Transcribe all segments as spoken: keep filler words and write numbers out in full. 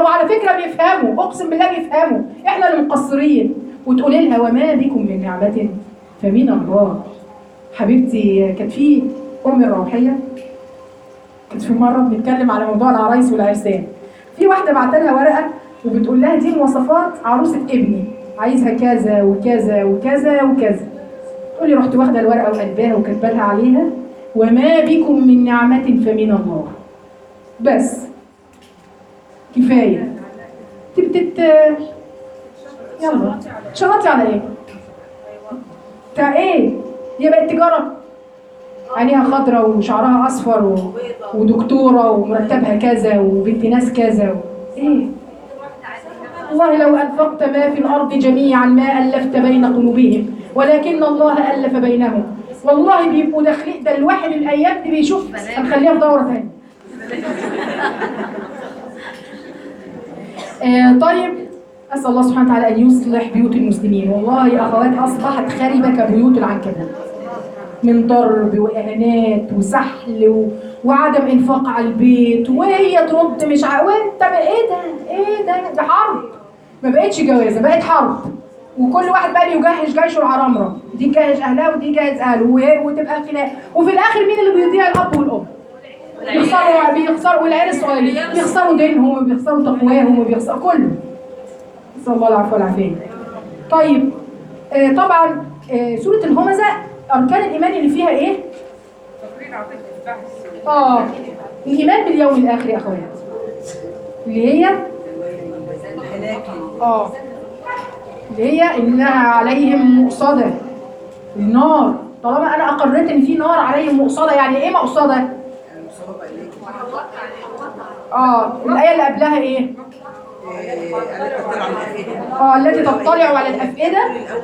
هو على فكره بيفهموا، اقسم بالله بيفهموا، احنا اللي مقصرين. وتقولي لها وما بكم من نعمه فمن الله. حبيبتي كانت في ام الروحيه، كانت في مره بنتكلم على موضوع العرايس والعرسان، في واحده بعت لها ورقه وبتقول لها دي مواصفات عروسه ابني، عايزها كذا وكذا وكذا وكذا. تقول لي رحت واخده الورقه وقلبها وكاتبه لها عليها وما بكم من نعمه فمن الله. بس كفايه. تبتت يلا شرطي على ايه؟ بتاع ايه؟ هي بقت تجاره، عينيها خضراء وشعرها اصفر و... ودكتوره ومرتبها كذا وبنت ناس كذا و... ايه؟ والله لو انفقت ما في الارض جميعا ما الفت بين قلوبهم ولكن الله الف بينهم. والله بيبقوا داخلين، ده الواحد الايام دي بيشوف. هنخليها في دوره ثانيه. آه طيب، اسال الله سبحانه وتعالى ان يصلح بيوت المسلمين. والله يا اخوات اصبحت خربه كبيوت العنكبوت، من ضرب واهانات وسحل و... وعدم انفاق على البيت، وهي ترد مش ع... وانت ايه ده ايه ده ده حرب، ما بقتش جوازه، بقت حرب. وكل واحد بقى يجهز جيشه العرامره، دي تجهز اهلها ودي تجهز اهله، وتبقى خناق. وفي الاخر مين اللي بيضيع؟ الاب والام. بيخسروا بيخسروا والعيال الصغيرين بيخسروا دينهم وبيخسروا تقواهم وبيخسروا كله. نسال الله العفو والعافيه. طيب آه طبعا آه سوره الهمزه اركان الايمان اللي فيها ايه؟ اه الايمان باليوم الاخر يا اخوات، اللي هي اه اللي هي انها عليهم مؤصده النار. طالما انا اقررت ان في نار عليهم مؤصده، يعني ايه مؤصده؟ اه الايه اللي قبلها ايه؟ اه التي تطلع على الافئده.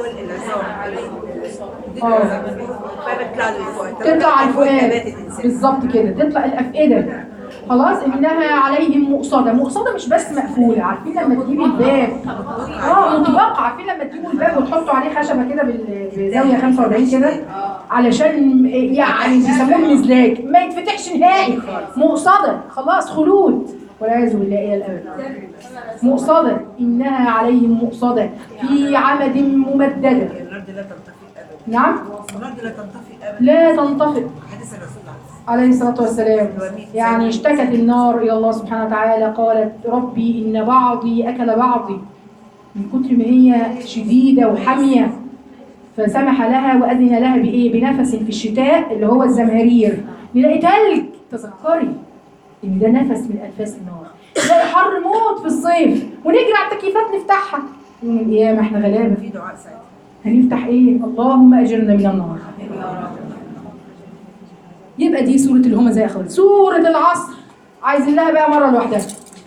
اه تطلع على الفؤاد بالظبط كده، تطلع الافئده. خلاص انها عليهم مؤصده. مؤصده مش بس مقفوله، عارفين لما تجيبي الباب اه مطبقه، عارفين لما تجيبوا الباب وتحطوا عليه خشبه كده بزاويه خمسة وأربعين كده علشان يعني بيسموه المزلاج ما يتفتحش نهائي. مؤصده خلاص خلود والعياذ بالله الى الابد. مؤصده انها عليهم مؤصده في عمد ممدده. نعم النار لا تنطفئ ابدا. لا تنطفئ. حديث الرسول عليه الصلاة والسلام يعني اشتكت النار إلى الله سبحانه وتعالى، قالت ربي إن بعضي أكل بعضي، من كتر ما هي شديدة وحامية، فسمح لها وأذن لها بإيه؟ بنفس في الشتاء اللي هو الزمهرير، نلاقي تلج. تذكري إن ده نفس من أنفاس النار. نلاقي حر موت في الصيف ونجري على التكييفات نفتحها. يوم القيامة احنا غلابة في دعاء ساعتها هنفتح إيه؟ اللهم أجرنا من النار. يبقى دي سورة الهمزة يا أخوات. سورة العصر عايزين لها بقى مرة لوحدها.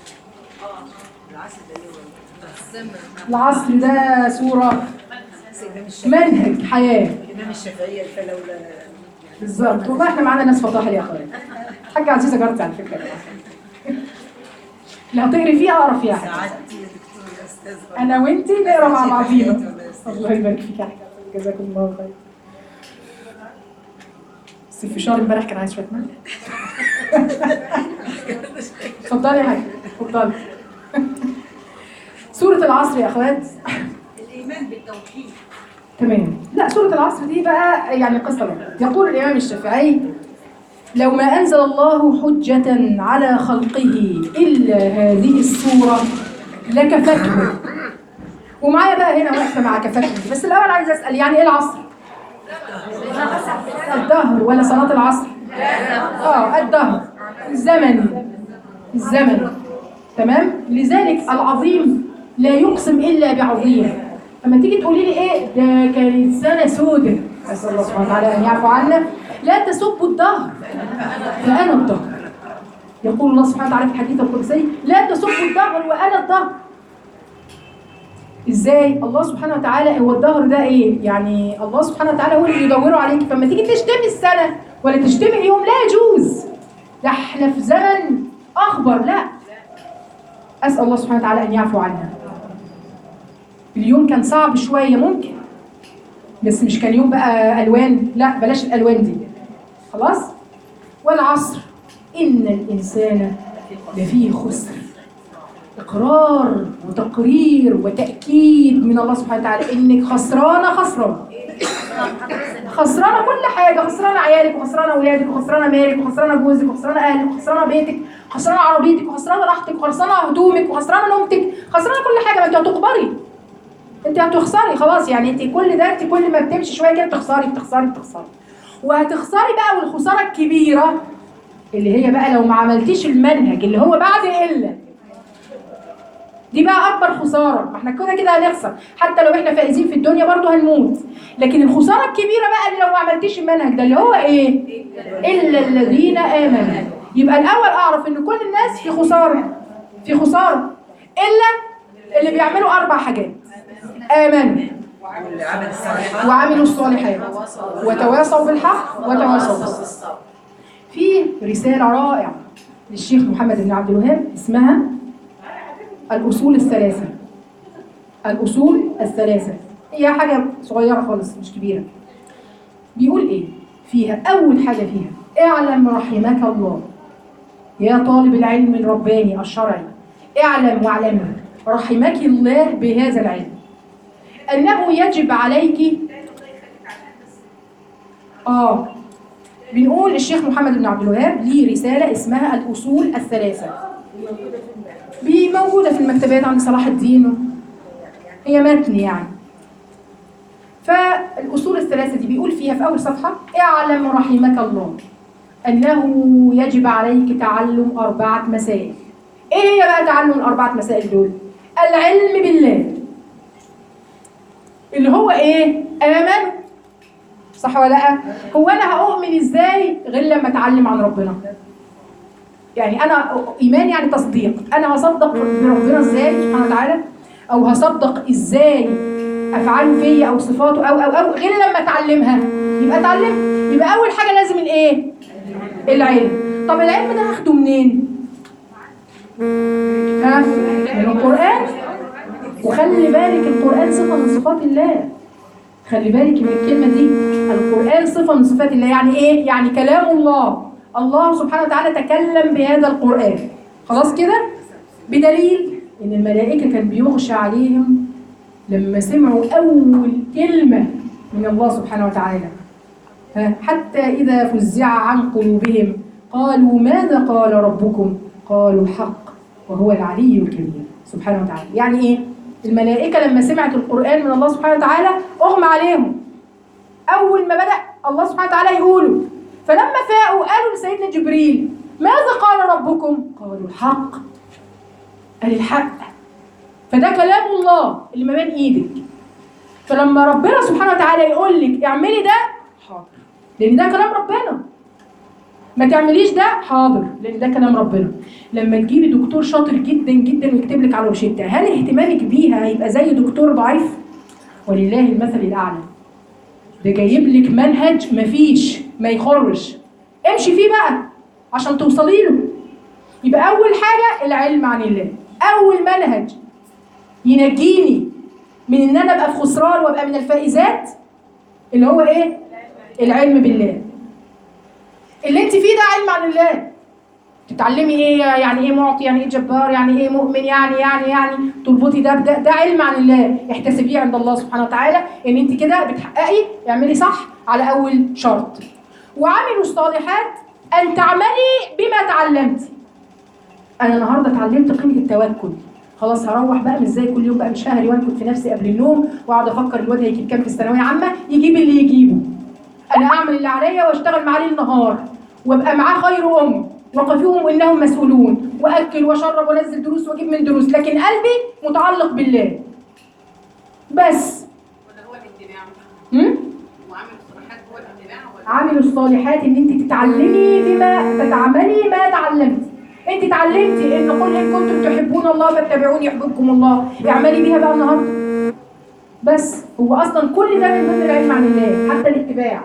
العصر ده سورة منهج حياة. الإمام الشافعي فلولا بالظبط. والله احنا معانا ناس فضاحل يا أخوات. حاجة عزيزة جارتي على فكرة. اللي هتقري فيها أقرا فيها. سعادتي يا دكتور يا أستاذ. أنا وأنتي نقرا مع بعضينا. الله يبارك فيك يا حاجة. جزاكم الله خير. بس في شهر امبارح كان عايز شويه ملح. اتفضلي يا حاجه اتفضلي. سوره العصر يا اخوات. الإيمان بالتوحيد. تمام. لا سوره العصر دي بقى يعني قصه بقى. يقول الامام الشافعي لو ما انزل الله حجه على خلقه الا هذه السوره لكفته. ومعايا بقى هنا واقفه مع كفته، بس الاول عايز اسال يعني ايه العصر؟ الدهر ولا صلاة العصر؟ اه الدهر الزمني الزمني تمام. لذلك العظيم لا يقسم الا بعظيم. اما تيجي تقولي لي ايه ده كانت سنه سودة، اسال الله سبحانه وتعالى ان يعفو عنا، لا تسبوا الدهر فانا الدهر. يقول الله سبحانه وتعالى في الحديث القدسي لا تسبوا الدهر وانا الدهر. ازاي؟ الله سبحانه وتعالى هو الدهر ده ايه؟ يعني الله سبحانه وتعالى هو اللي يدوره عليك، فلما تيجي تشتمي السنه ولا تشتمي اليوم لا يجوز. ده احنا في زمن اخبر، لا. اسال الله سبحانه وتعالى ان يعفو عنا. اليوم كان صعب شويه ممكن، بس مش كان يوم بقى الوان، لا بلاش الالوان دي خلاص. والعصر ان الانسان لفيه خسر. اقرار وتقرير وتاكيد من الله سبحانه وتعالى انك خسرانه خسرانه خسرانه كل حاجه، خسرانه عيالك وخسرانه اولادك وخسرانه مالك وخسرانه جوزك وخسرانه اهلك وخسرانه بيتك وخسرانه عربيتك وخسرانه راحتك وخسرانه هدومك وخسرانه نومتك، خسرانه كل حاجه. ما انت هتقبري، انت هتخسري خلاص. يعني انت كل ده، انت كل ما بتمشي شويه كده بتخسري بتخسري بتخسري وهتخسري بقى. والخساره الكبيره اللي هي بقى لو ما عملتيش المنهج اللي هو بعد الا، دي بقى اكبر خساره. ما احنا كده كده هنخسر، حتى لو احنا فائزين في الدنيا برضه هنموت. لكن الخساره الكبيره بقى اللي لو ما عملتيش المنهج ده اللي هو ايه؟ الا الذين امنوا. يبقى الاول اعرف ان كل الناس في خساره، في خساره الا اللي بيعملوا اربع حاجات: امنوا وعملوا الصالحات وتواصوا بالحق وتواصوا بالصبر. في رساله رائعه للشيخ محمد بن عبد الوهاب اسمها الأصول الثلاثة. الأصول الثلاثة هي حاجة صغيرة خالص مش كبيرة. بيقول إيه فيها؟ أول حاجة فيها: اعلم رحمك الله يا طالب العلم الرباني الشرعي، اعلم واعلمي رحمك الله بهذا العلم أنه يجب عليك. آه بنقول الشيخ محمد بن عبد الوهاب ليه رسالة اسمها الأصول الثلاثة، موجودة في المكتبات عند صلاح الدين، هي متن يعني. فالأصول الثلاثة دي بيقول فيها في أول صفحة: اعلم رحمك الله أنه يجب عليك تعلم أربعة مسائل. إيه هي بقى تعلم الأربعة مسائل دول؟ العلم بالله اللي هو إيه؟ آمن، صح ولا لأ؟ هو أنا هؤمن إزاي غير لما أتعلم عن ربنا؟ يعني أنا إيمان يعني تصديق. أنا هصدق بربنا إزاي سبحانه وتعالى؟ أو هصدق إزاي أفعاله فيا أو صفاته أو أو أو غير لما أتعلمها؟ يبقى أتعلم. يبقى أول حاجة لازم الإيه؟ العلم. طب العلم ده هاخده منين؟ ها؟ من القرآن. وخلي بالك القرآن صفة من صفات الله. خلي بالك من الكلمة دي، القرآن صفة من صفات الله. يعني إيه؟ يعني كلام الله. الله سبحانه وتعالى تكلم بهذا القرآن. خلاص كده؟ بدليل إن الملائكة كان بيغشى عليهم لما سمعوا أول كلمة من الله سبحانه وتعالى. حتى إذا فزع عن قلوبهم قالوا ماذا قال ربكم؟ قالوا الحق وهو العلي الكبير سبحانه وتعالى. يعني إيه؟ الملائكة لما سمعت القرآن من الله سبحانه وتعالى أغمى عليهم. أول ما بدأ الله سبحانه وتعالى يقولوا، فلما فاقوا قالوا لسيدنا جبريل ماذا قال ربكم؟ قالوا الحق. قال الحق. فده كلام الله اللي ما بين ايدك. فلما ربنا سبحانه وتعالى يقول لك اعملي ده، حاضر، لان ده كلام ربنا. ما تعمليش ده، حاضر، لان ده كلام ربنا. لما تجيبي دكتور شاطر جدا جدا ويكتب لك على روشته، هل اهتمامك بيها هيبقى زي دكتور ضعيف؟ ولله المثل الاعلى. ده جايب لك منهج مفيش ما يخرش، امشي فيه بقى عشان توصلي له. يبقى اول حاجه العلم عن الله. اول منهج ينجيني من ان انا ابقى في خسران وابقى من الفائزات اللي هو ايه؟ العلم بالله. اللي انت فيه ده علم عن الله. تتعلمي ايه؟ يعني ايه معطي، يعني ايه جبار، يعني ايه مؤمن، يعني يعني يعني تربطي ده بده. ده علم عن الله، احتسبيه عند الله سبحانه وتعالى ان انت كده بتحققي. اعملي صح على اول شرط. وعملوا الصالحات ان تعملي بما تعلمتي. انا النهارده اتعلمت قيمه التوكل، خلاص هروح بقى مش زي كل يوم بقى مش ههري وانكد في نفسي قبل النوم واقعد افكر الواد هيجيب كام في الثانويه عامه، يجيب اللي يجيبه. انا اعمل اللي عليا واشتغل معاه ليل نهار وابقى معاه خير ام وقفوهم انهم مسؤولون، واكل واشرب وانزل دروس واجيب من دروس، لكن قلبي متعلق بالله بس. ولا هو الامتناع؟ امم وعامل الصالحات هو الامتناع ولا؟ عامل الصالحات ان انت تتعلمي بما تتعملي ما تعلمتي. انت اتعلمتي ان قل ان كنتم تحبون الله فاتبعوني يحببكم الله، اعملي بيها بقى النهارده. بس هو اصلا كل ده من ضمن العلم عن الله، حتى الاتباع.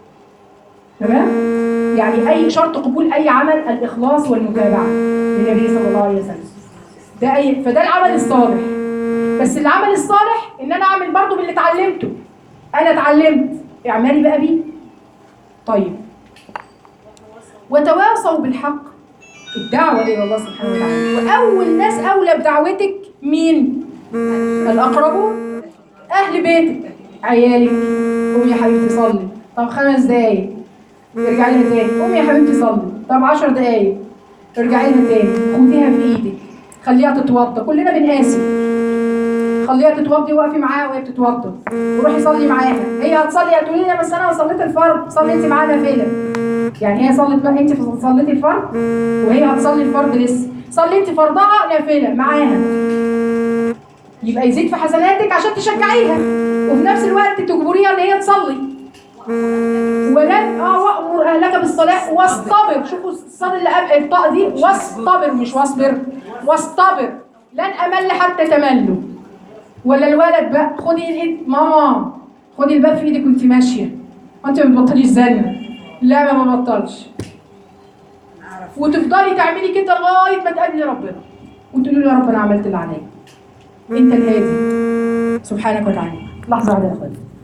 تمام؟ يعني اي شرط قبول اي عمل الاخلاص والمتابعه للنبي صلى الله عليه وسلم. ده أي فده العمل الصالح. بس العمل الصالح ان انا اعمل برضه باللي اتعلمته. انا اتعلمت، اعملي بقى بيه. طيب. وتواصوا بالحق الدعوة إلى الله سبحانه وتعالى. وأول ناس أولى بدعوتك مين؟ الأقربون، أهل بيتك، عيالك. قومي يا حبيبتي صلي، طب خمس دقايق ارجعي لها تاني. قومي يا حبيبتي صلي، طب عشر دقايق ارجعي لها تاني. خديها في إيدك، خليها تتوضى، كلنا بنقاسي. خليها تتوضي وقفي معاها وهي بتتوضى، وروحي صلي معاها. هي هتصلي هتقولي لي بس انا صليت الفرض، صلي انت معاها نافله. يعني هي صلت بقى، انت صليتي الفرض وهي هتصلي الفرض لسه، صلي انت فرضها نافله معاها، يبقى يزيد في حسناتك عشان تشجعيها، وفي نفس الوقت تجبريها ان هي تصلي. ولن اه وامر اهلك بالصلاه واصطبر. شوفوا الصاد اللي قبل الطاء دي، واصطبر مش واصبر، واصطبر. لن امل حتى تملوا. ولا الولد بقى، خدي الايد ماما، خدي الباب في ايدك وانت ماشيه، وانت ما بتبطليش زن. لا ما ببطلش. وتفضلي تعملي كده لغايه ما تقابلي ربنا وتقولي له يا رب انا عملت اللي عليا. انت الهادي سبحانك وتعالى. لحظه واحده يا اخواتي.